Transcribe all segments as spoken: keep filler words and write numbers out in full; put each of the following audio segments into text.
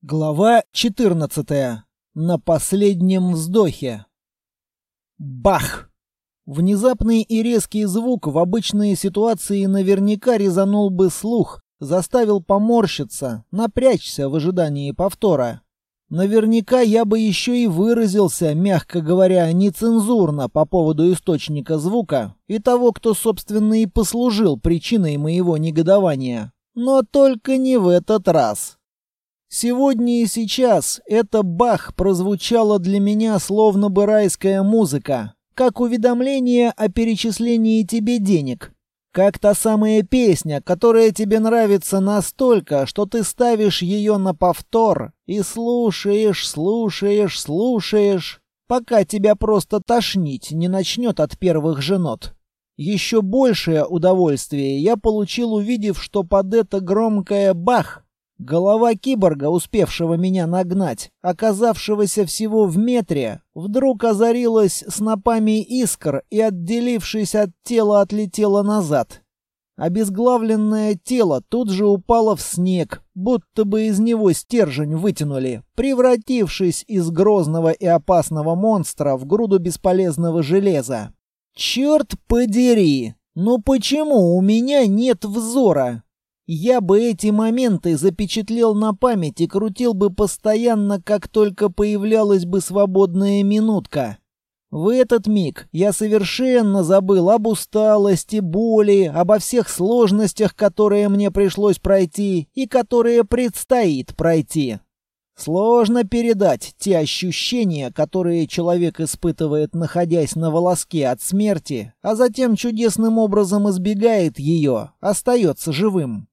Глава четырнадцатая. На последнем вздохе. Бах! Внезапный и резкий звук в обычной ситуации наверняка резанул бы слух, заставил поморщиться, напрячься в ожидании повтора. Наверняка я бы еще и выразился, мягко говоря, нецензурно по поводу источника звука и того, кто, собственно, и послужил причиной моего негодования. Но только не в этот раз. Сегодня и сейчас это бах прозвучало для меня словно бы райская музыка, как уведомление о перечислении тебе денег, как та самая песня, которая тебе нравится настолько, что ты ставишь ее на повтор и слушаешь, слушаешь, слушаешь, пока тебя просто тошнить не начнет от первых же нот. Еще большее удовольствие я получил, увидев, что под это громкое «бах» голова киборга, успевшего меня нагнать, оказавшегося всего в метре, вдруг озарилась снопами искр и, отделившись от тела, отлетела назад. Обезглавленное тело тут же упало в снег, будто бы из него стержень вытянули, превратившись из грозного и опасного монстра в груду бесполезного железа. «Черт подери! Ну почему у меня нет взора?» Я бы эти моменты запечатлел на память и крутил бы постоянно, как только появлялась бы свободная минутка. В этот миг я совершенно забыл об усталости, боли, обо всех сложностях, которые мне пришлось пройти и которые предстоит пройти. Сложно передать те ощущения, которые человек испытывает, находясь на волоске от смерти, а затем чудесным образом избегает ее, остается живым.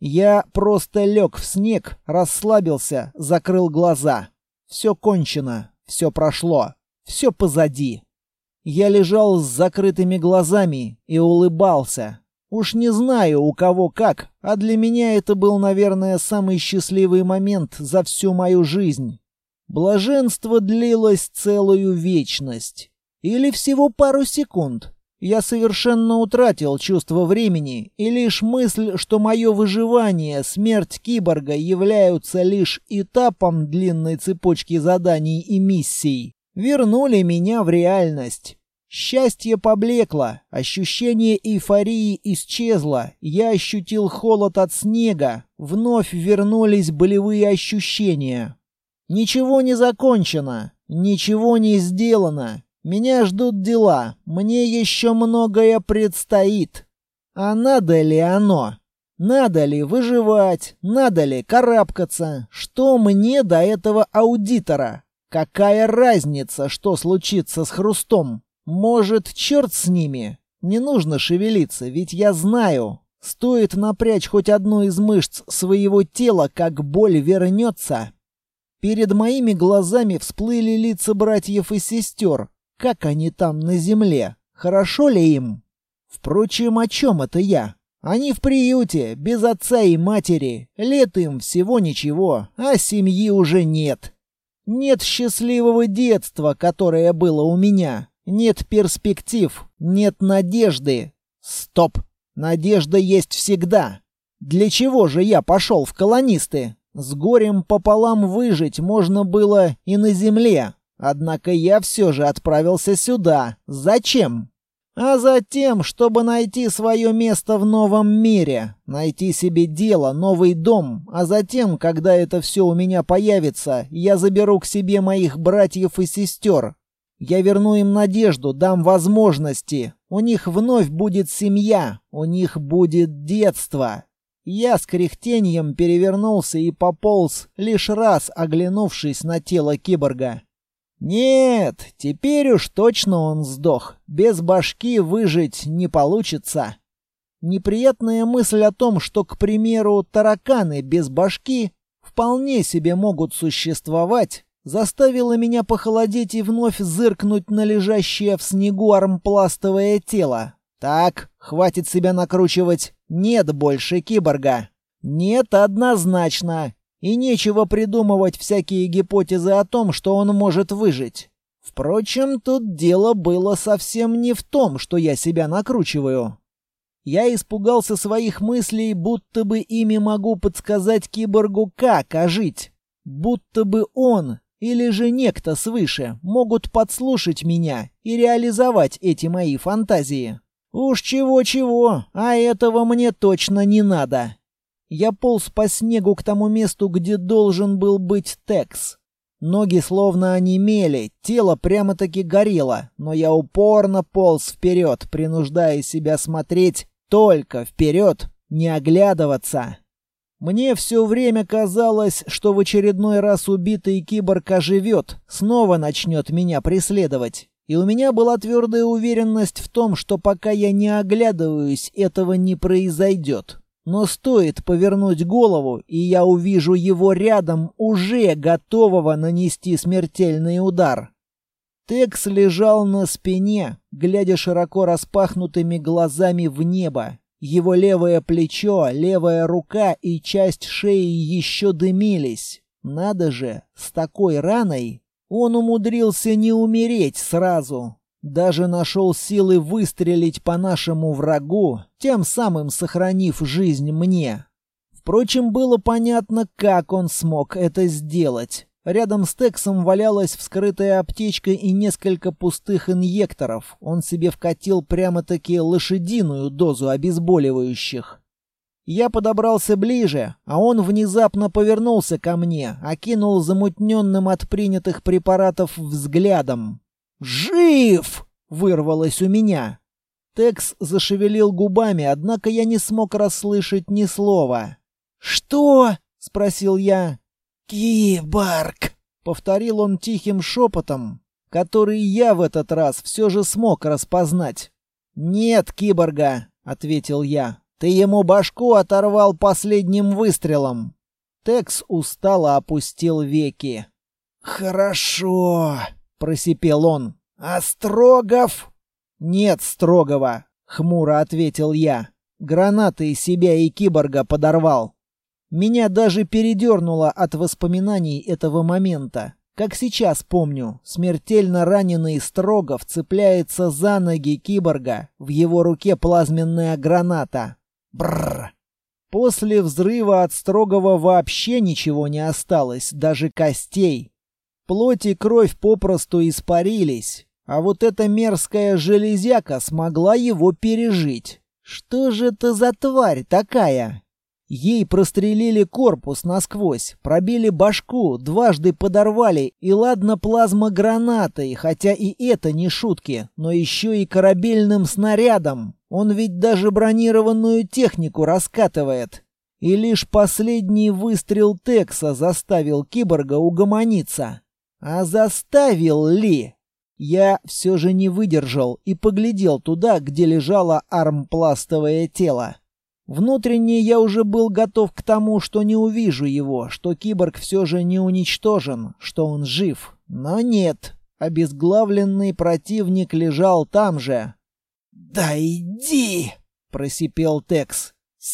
Я просто лег в снег, расслабился, закрыл глаза. Все кончено, все прошло, все позади. Я лежал с закрытыми глазами и улыбался. Уж не знаю, у кого как, а для меня это был, наверное, самый счастливый момент за всю мою жизнь. Блаженство длилось целую вечность. Или всего пару секунд. Я совершенно утратил чувство времени, и лишь мысль, что мое выживание, смерть киборга являются лишь этапом длинной цепочки заданий и миссий, вернули меня в реальность. Счастье поблекло, ощущение эйфории исчезло, я ощутил холод от снега, вновь вернулись болевые ощущения. Ничего не закончено, ничего не сделано. Меня ждут дела, мне еще многое предстоит. А надо ли оно? Надо ли выживать? Надо ли карабкаться? Что мне до этого аудитора? Какая разница, что случится с Хрустом? Может, черт с ними? Не нужно шевелиться, ведь я знаю. Стоит напрячь хоть одну из мышц своего тела, как боль вернется. Перед моими глазами всплыли лица братьев и сестер. Как они там на земле? Хорошо ли им? Впрочем, о чем это я? Они в приюте, без отца и матери. Лет им всего ничего, а семьи уже нет. Нет счастливого детства, которое было у меня. Нет перспектив, нет надежды. Стоп! Надежда есть всегда. Для чего же я пошел в колонисты? С горем пополам выжить можно было и на земле. Однако я все же отправился сюда. Зачем? А затем, чтобы найти свое место в новом мире, найти себе дело, новый дом, а затем, когда это все у меня появится, я заберу к себе моих братьев и сестер. Я верну им надежду, дам возможности. У них вновь будет семья, у них будет детство. Я с кряхтением перевернулся и пополз, лишь раз оглянувшись на тело киборга. Нет, теперь уж точно он сдох. Без башки выжить не получится. Неприятная мысль о том, что, к примеру, тараканы без башки вполне себе могут существовать, заставила меня похолодеть и вновь зыркнуть на лежащее в снегу армпластовое тело. Так, хватит себя накручивать. Нет больше киборга. Нет, однозначно. И нечего придумывать всякие гипотезы о том, что он может выжить. Впрочем, тут дело было совсем не в том, что я себя накручиваю. Я испугался своих мыслей, будто бы ими могу подсказать киборгу, как ожить. Будто бы он или же некто свыше могут подслушать меня и реализовать эти мои фантазии. Уж чего-чего, а этого мне точно не надо. Я полз по снегу к тому месту, где должен был быть Текс. Ноги словно онемели, тело прямо-таки горело, но я упорно полз вперед, принуждая себя смотреть только вперед, не оглядываться. Мне все время казалось, что в очередной раз убитый киборг оживет, снова начнет меня преследовать. И у меня была твердая уверенность в том, что пока я не оглядываюсь, этого не произойдет. Но стоит повернуть голову, и я увижу его рядом, уже готового нанести смертельный удар. Текс лежал на спине, глядя широко распахнутыми глазами в небо. Его левое плечо, левая рука и часть шеи еще дымились. Надо же, с такой раной он умудрился не умереть сразу. Даже нашел силы выстрелить по нашему врагу, тем самым сохранив жизнь мне. Впрочем, было понятно, как он смог это сделать. Рядом с Тексом валялась вскрытая аптечка и несколько пустых инъекторов. Он себе вкатил прямо-таки лошадиную дозу обезболивающих. Я подобрался ближе, а он внезапно повернулся ко мне, окинул замутненным от принятых препаратов взглядом. «Жив!» — вырвалось у меня. Текс зашевелил губами, однако я не смог расслышать ни слова. «Что?» — спросил я. «Киборг!» — повторил он тихим шепотом, который я в этот раз все же смог распознать. «Нет киборга!» — ответил я. «Ты ему башку оторвал последним выстрелом!» Текс устало опустил веки. «Хорошо!» — просипел он. «А Строгов?» «Нет Строгова», — хмуро ответил я. «Гранатой себя и киборга подорвал». Меня даже передернуло от воспоминаний этого момента. Как сейчас помню, смертельно раненый Строгов цепляется за ноги киборга, в его руке плазменная граната. Бррр. После взрыва от Строгова вообще ничего не осталось, даже костей. Плоть и кровь попросту испарились, а вот эта мерзкая железяка смогла его пережить. Что же это за тварь такая? Ей прострелили корпус насквозь, пробили башку, дважды подорвали, и ладно плазмогранатой, хотя и это не шутки, но еще и корабельным снарядом. Он ведь даже бронированную технику раскатывает. И лишь последний выстрел Текса заставил киборга угомониться. А заставил ли? Я все же не выдержал и поглядел туда, где лежало армпластовое тело. Внутренне я уже был готов к тому, что не увижу его, что киборг все же не уничтожен, что он жив. Но нет, обезглавленный противник лежал там же. «Да иди!» — просипел Текс.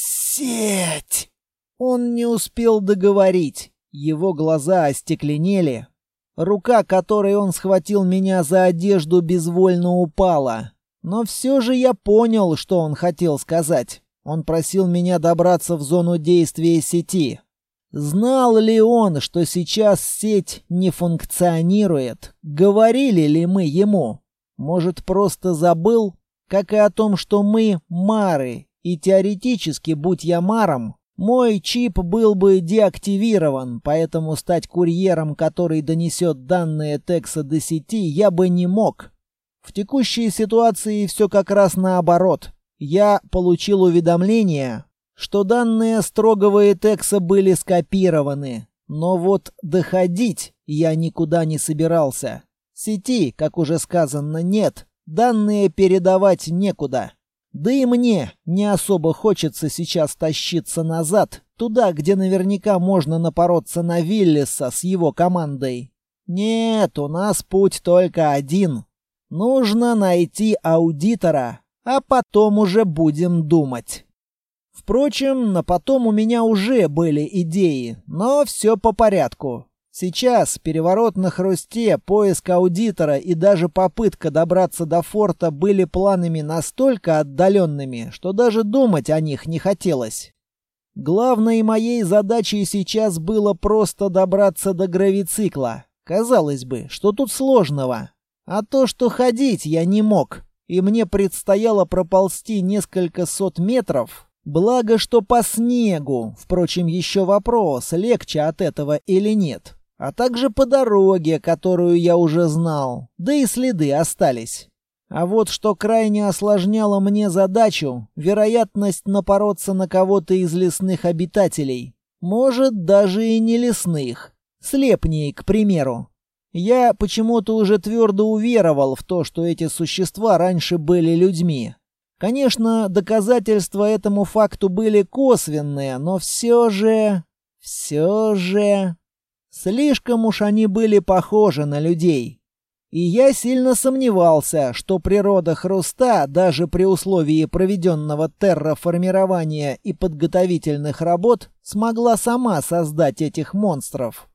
«Сеть!» Он не успел договорить. Его глаза остекленели. Рука, которой он схватил меня за одежду, безвольно упала. Но все же я понял, что он хотел сказать. Он просил меня добраться в зону действия сети. Знал ли он, что сейчас сеть не функционирует? Говорили ли мы ему? Может, просто забыл? Как и о том, что мы мары, и теоретически, будь я маром, мой чип был бы деактивирован, поэтому стать курьером, который донесет данные Текса до сети, я бы не мог. В текущей ситуации все как раз наоборот. Я получил уведомление, что данные Строгова и Текса были скопированы. Но вот доходить я никуда не собирался. Сети, как уже сказано, нет. Данные передавать некуда. Да и мне не особо хочется сейчас тащиться назад, туда, где наверняка можно напороться на Виллиса с его командой. Нет, у нас путь только один. Нужно найти аудитора, а потом уже будем думать. Впрочем, на потом у меня уже были идеи, но все по порядку. Сейчас переворот на хрусте, поиск аудитора и даже попытка добраться до форта были планами настолько отдаленными, что даже думать о них не хотелось. Главной моей задачей сейчас было просто добраться до гравицикла. Казалось бы, что тут сложного? А то, что ходить я не мог, и мне предстояло проползти несколько сот метров, благо что по снегу, впрочем, еще вопрос, легче от этого или нет, а также по дороге, которую я уже знал, да и следы остались. А вот что крайне осложняло мне задачу, вероятность напороться на кого-то из лесных обитателей. Может, даже и не лесных. Слепней, к примеру. Я почему-то уже твердо уверовал в то, что эти существа раньше были людьми. Конечно, доказательства этому факту были косвенные, но все же... Все же... Слишком уж они были похожи на людей. И я сильно сомневался, что природа Хруста, даже при условии проведенного терраформирования и подготовительных работ, смогла сама создать этих монстров.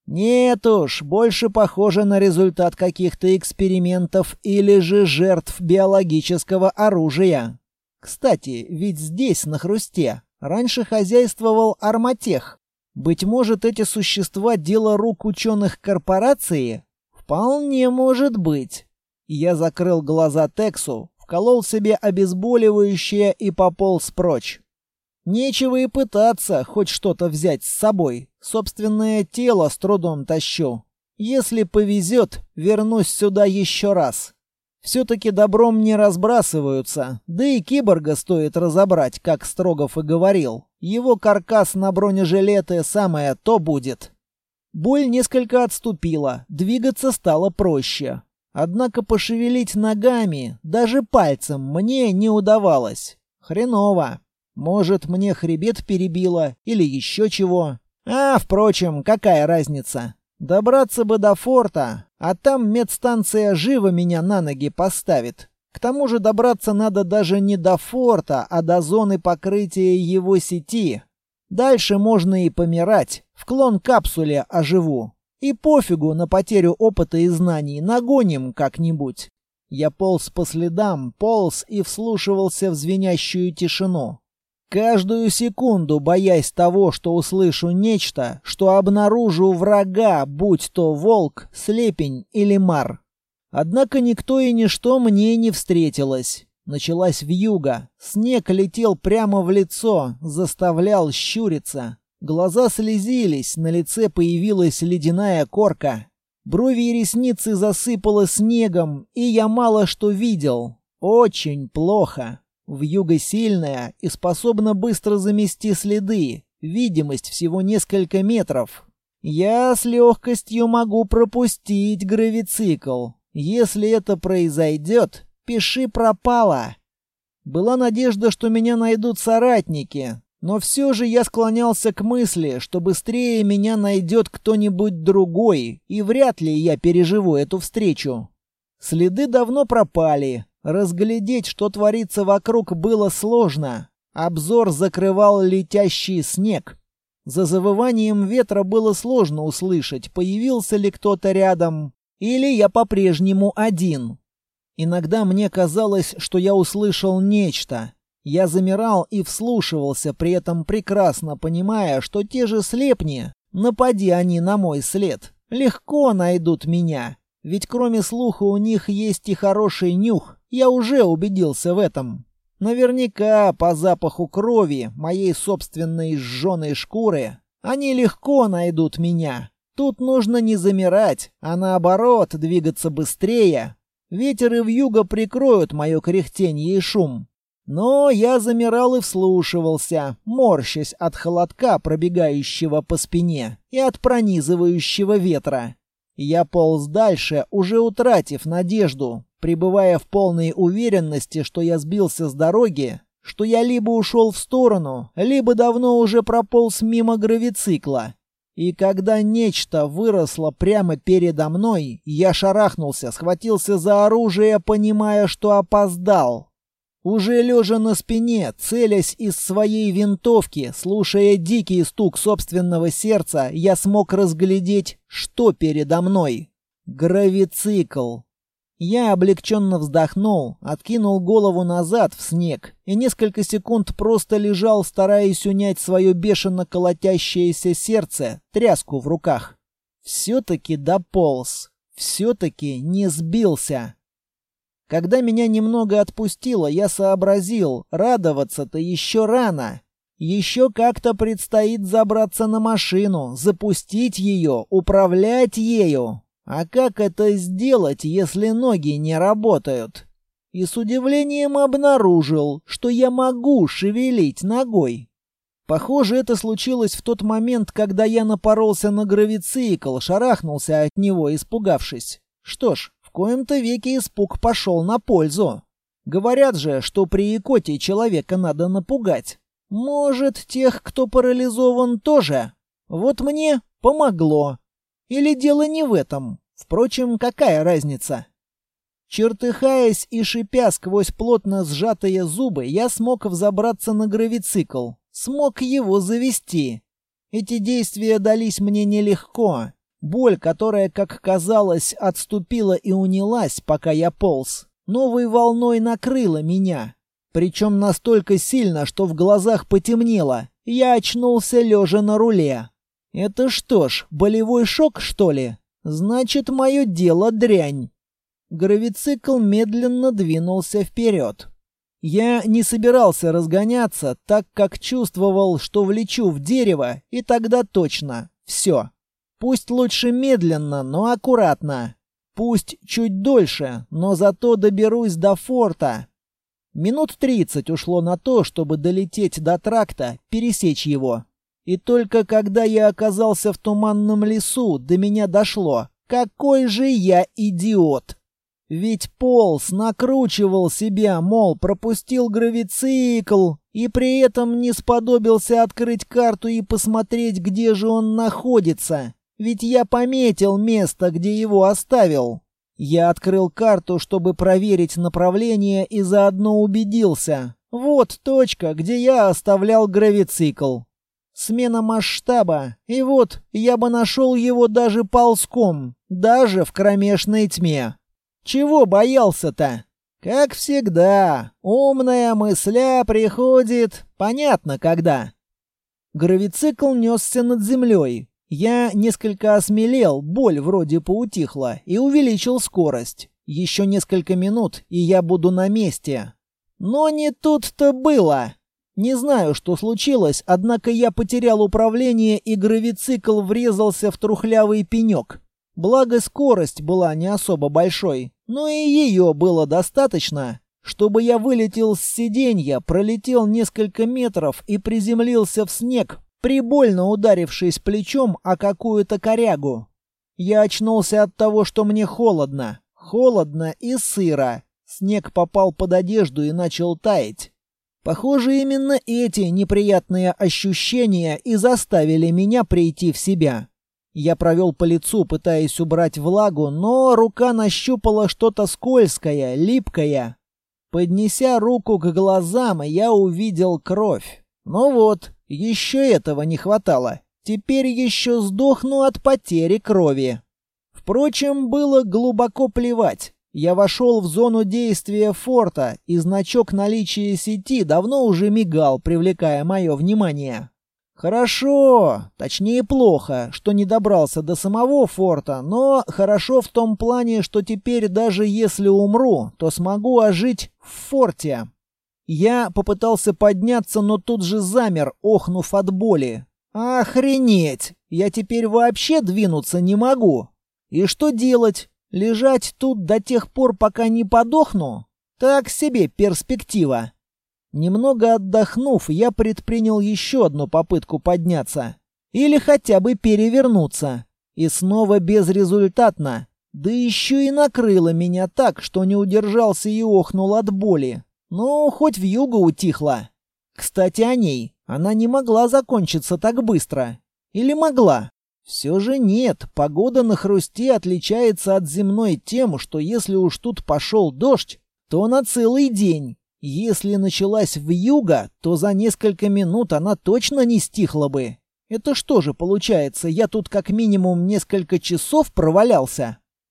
Нет уж, больше похоже на результат каких-то экспериментов или же жертв биологического оружия. Кстати, ведь здесь, на Хрусте, раньше хозяйствовал Арматех. Быть может, эти существа — дело рук ученых корпорации? Вполне может быть. Я закрыл глаза Тексу, вколол себе обезболивающее и пополз прочь. Нечего и пытаться хоть что-то взять с собой. Собственное тело с трудом тащу. Если повезет, вернусь сюда еще раз. Все-таки добром не разбрасываются, да и киборга стоит разобрать, как Строгов и говорил. Его каркас на бронежилеты самое то будет. Боль несколько отступила, двигаться стало проще. Однако пошевелить ногами, даже пальцем, мне не удавалось. Хреново. Может, мне хребет перебило или еще чего. А, впрочем, какая разница? Добраться бы до форта, а там медстанция живо меня на ноги поставит. К тому же добраться надо даже не до форта, а до зоны покрытия его сети. Дальше можно и помирать, в клон-капсуле оживу. И пофигу на потерю опыта и знаний, нагоним как-нибудь. Я полз по следам, полз и вслушивался в звенящую тишину. Каждую секунду боясь того, что услышу нечто, что обнаружу врага, будь то волк, слепень или мар. Однако никто и ничто мне не встретилось. Началась вьюга. Снег летел прямо в лицо, заставлял щуриться. Глаза слезились, на лице появилась ледяная корка. Брови и ресницы засыпало снегом, и я мало что видел. Очень плохо. Вьюга сильная и способна быстро замести следы. Видимость всего несколько метров. Я с легкостью могу пропустить гравицикл. Если это произойдет, пиши пропало. Была надежда, что меня найдут соратники, но все же я склонялся к мысли, что быстрее меня найдет кто-нибудь другой, и вряд ли я переживу эту встречу. Следы давно пропали. Разглядеть, что творится вокруг, было сложно. Обзор закрывал летящий снег. За завыванием ветра было сложно услышать, появился ли кто-то рядом, или я по-прежнему один. Иногда мне казалось, что я услышал нечто. Я замирал и вслушивался, при этом прекрасно понимая, что те же слепни, напади они на мой след, легко найдут меня. Ведь кроме слуха у них есть и хороший нюх. Я уже убедился в этом. Наверняка по запаху крови, моей собственной сжженной шкуры, они легко найдут меня. Тут нужно не замирать, а наоборот двигаться быстрее. Ветер и вьюга прикроют мое кряхтенье и шум. Но я замирал и вслушивался, морщась от холодка, пробегающего по спине, и от пронизывающего ветра. Я полз дальше, уже утратив надежду, пребывая в полной уверенности, что я сбился с дороги, что я либо ушел в сторону, либо давно уже прополз мимо гравицикла. И когда нечто выросло прямо передо мной, я шарахнулся, схватился за оружие, понимая, что опоздал. Уже лежа на спине, целясь из своей винтовки, слушая дикий стук собственного сердца, я смог разглядеть, что передо мной. Гравицикл. Я облегченно вздохнул, откинул голову назад в снег и несколько секунд просто лежал, стараясь унять свое бешено колотящееся сердце, тряску в руках. Все-таки дополз, все-таки не сбился. Когда меня немного отпустило, я сообразил, радоваться-то еще рано. Еще как-то предстоит забраться на машину, запустить ее, управлять ею. А как это сделать, если ноги не работают? И с удивлением обнаружил, что я могу шевелить ногой. Похоже, это случилось в тот момент, когда я напоролся на гравицикл, шарахнулся от него, испугавшись. Что ж, в коем-то веке испуг пошел на пользу. Говорят же, что при икоте человека надо напугать. Может, тех, кто парализован, тоже? Вот мне помогло. Или дело не в этом? Впрочем, какая разница? Чертыхаясь и шипя сквозь плотно сжатые зубы, я смог взобраться на гравицикл. Смог его завести. Эти действия дались мне нелегко. Боль, которая, как казалось, отступила и унялась, пока я полз, новой волной накрыла меня. Причем настолько сильно, что в глазах потемнело. Я очнулся лежа на руле. Это что ж, болевой шок, что ли? Значит, мое дело дрянь. Гравицикл медленно двинулся вперед. Я не собирался разгоняться, так как чувствовал, что влечу в дерево, и тогда точно. Все. Пусть лучше медленно, но аккуратно. Пусть чуть дольше, но зато доберусь до форта. Минут тридцать ушло на то, чтобы долететь до тракта, пересечь его. И только когда я оказался в туманном лесу, до меня дошло. Какой же я идиот! Ведь полз, накручивал себя, мол, пропустил гравицикл, и при этом не сподобился открыть карту и посмотреть, где же он находится. Ведь я пометил место, где его оставил. Я открыл карту, чтобы проверить направление, и заодно убедился. Вот точка, где я оставлял гравицикл. Смена масштаба, и вот я бы нашел его даже ползком, даже в кромешной тьме. Чего боялся-то? Как всегда, умная мысля приходит, понятно когда. Гравицикл несся над землей. Я несколько осмелел, боль вроде поутихла, и увеличил скорость. Еще несколько минут, и я буду на месте. Но не тут-то было. Не знаю, что случилось, однако я потерял управление, и гравицикл врезался в трухлявый пенек. Благо, скорость была не особо большой, но и ее было достаточно, чтобы я вылетел с сиденья, пролетел несколько метров и приземлился в снег, прибольно ударившись плечом о какую-то корягу. Я очнулся от того, что мне холодно. Холодно и сыро. Снег попал под одежду и начал таять. Похоже, именно эти неприятные ощущения и заставили меня прийти в себя. Я провел по лицу, пытаясь убрать влагу, но рука нащупала что-то скользкое, липкое. Поднеся руку к глазам, я увидел кровь. Ну вот, еще этого не хватало. Теперь еще сдохну от потери крови. Впрочем, было глубоко плевать. Я вошел в зону действия форта, и значок наличия сети давно уже мигал, привлекая мое внимание. Хорошо, точнее плохо, что не добрался до самого форта, но хорошо в том плане, что теперь даже если умру, то смогу ожить в форте. Я попытался подняться, но тут же замер, охнув от боли. Охренеть! Я теперь вообще двинуться не могу. И что делать? Лежать тут до тех пор, пока не подохну? Так себе перспектива. Немного отдохнув, я предпринял еще одну попытку подняться. Или хотя бы перевернуться. И снова безрезультатно. Да еще и накрыло меня так, что не удержался и охнул от боли. Ну, хоть вьюга утихла. Кстати, о ней. Она не могла закончиться так быстро. Или могла? Все же нет, погода на Хрусте отличается от земной тем, что если уж тут пошел дождь, то на целый день. Если началась вьюга, то за несколько минут она точно не стихла бы. Это что же получается, я тут как минимум несколько часов провалялся?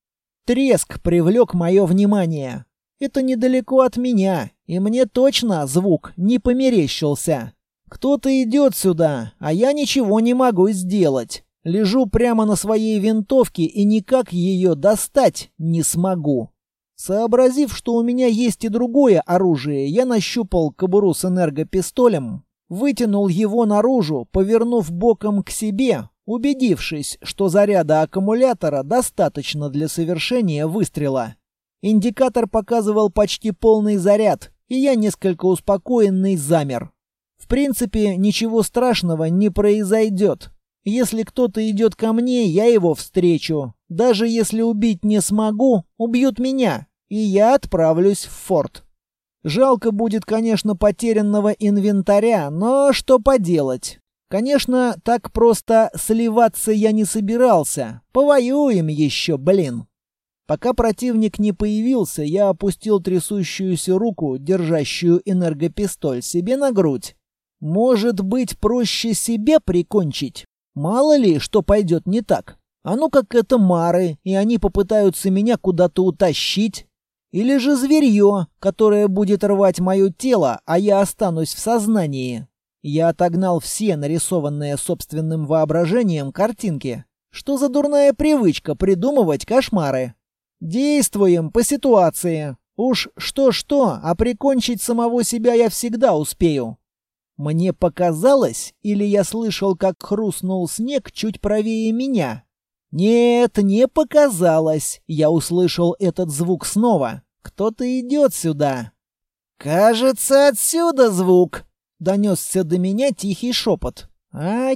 треск привлек мое внимание. Это недалеко от меня, и мне точно звук не померещился. Кто-то идет сюда, а я ничего не могу сделать. Лежу прямо на своей винтовке и никак ее достать не смогу. Сообразив, что у меня есть и другое оружие, я нащупал кобуру с энергопистолем, вытянул его наружу, повернув боком к себе, убедившись, что заряда аккумулятора достаточно для совершения выстрела. Индикатор показывал почти полный заряд, и я несколько успокоенный замер. В принципе, ничего страшного не произойдет. Если кто-то идет ко мне, я его встречу. Даже если убить не смогу, убьют меня, и я отправлюсь в форт. Жалко будет, конечно, потерянного инвентаря, но что поделать? Конечно, так просто сливаться я не собирался. Повоюем еще, блин. Пока противник не появился, я опустил трясущуюся руку, держащую энергопистоль, себе на грудь. Может быть, проще себе прикончить? Мало ли, что пойдет не так. А ну как это мары, и они попытаются меня куда-то утащить. Или же зверье, которое будет рвать мое тело, а я останусь в сознании. Я отогнал все нарисованные собственным воображением картинки. Что за дурная привычка придумывать кошмары? Действуем по ситуации. Уж что-что, а прикончить самого себя я всегда успею. Мне показалось, или я слышал, как хрустнул снег чуть правее меня? Нет, не показалось. Я услышал этот звук снова. Кто-то идет сюда. «Кажется, отсюда звук», — донесся до меня тихий шепот. «А,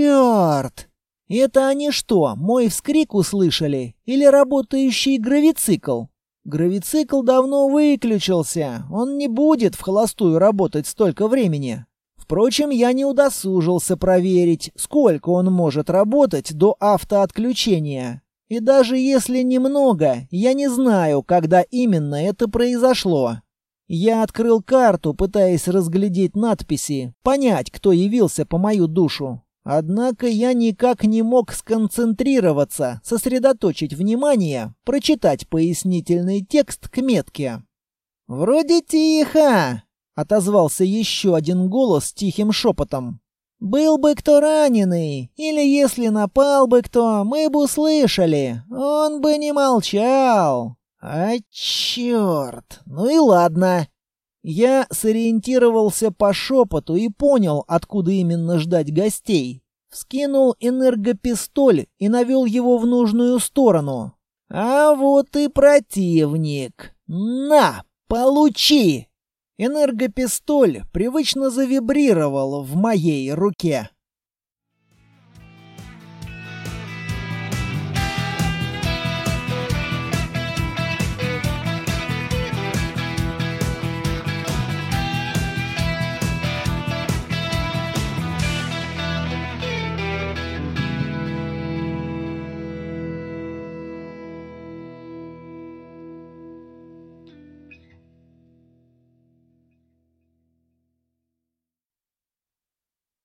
черт! Это они что, мой вскрик услышали? Или работающий гравицикл? Гравицикл давно выключился. Он не будет в холостую работать столько времени». Впрочем, я не удосужился проверить, сколько он может работать до автоотключения. И даже если немного, я не знаю, когда именно это произошло. Я открыл карту, пытаясь разглядеть надписи, понять, кто явился по мою душу. Однако я никак не мог сконцентрироваться, сосредоточить внимание, прочитать пояснительный текст к метке. «Вроде тихо», — отозвался еще один голос тихим шепотом. «Был бы кто раненый, или если напал бы кто, мы бы услышали. Он бы не молчал». «А черт! Ну и ладно». Я сориентировался по шепоту и понял, откуда именно ждать гостей. Вскинул энергопистоль и навел его в нужную сторону. «А вот и противник. На, получи!» Энергопистоль привычно завибрировал в моей руке.